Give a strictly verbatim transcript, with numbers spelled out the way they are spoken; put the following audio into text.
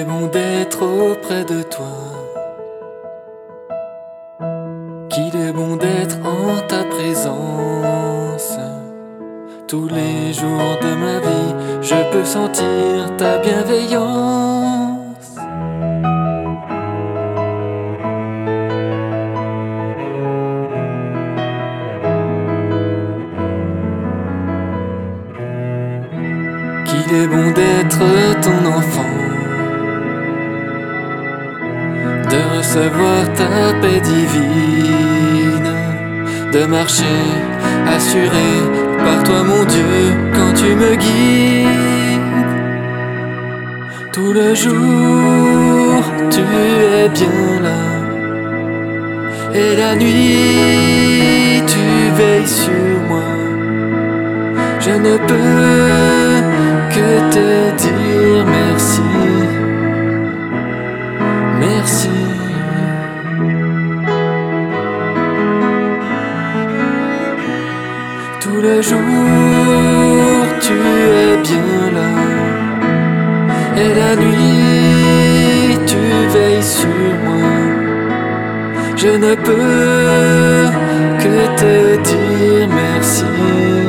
est bon d'être auprès de toi, qu'il est bon d'être en ta présence. Tous les jours de ma vie, je peux sentir ta bienveillance. Qu'il est bon d'être ton enfant, de recevoir ta paix divine, de marcher assuré par toi mon Dieu quand tu me guides. Tout le jour tu es bien là, et la nuit tu veilles sur moi. Je ne peux que te dire merci, merci. Tout le jour tu es bien là, et la nuit tu veilles sur moi. Je ne peux que te dire merci.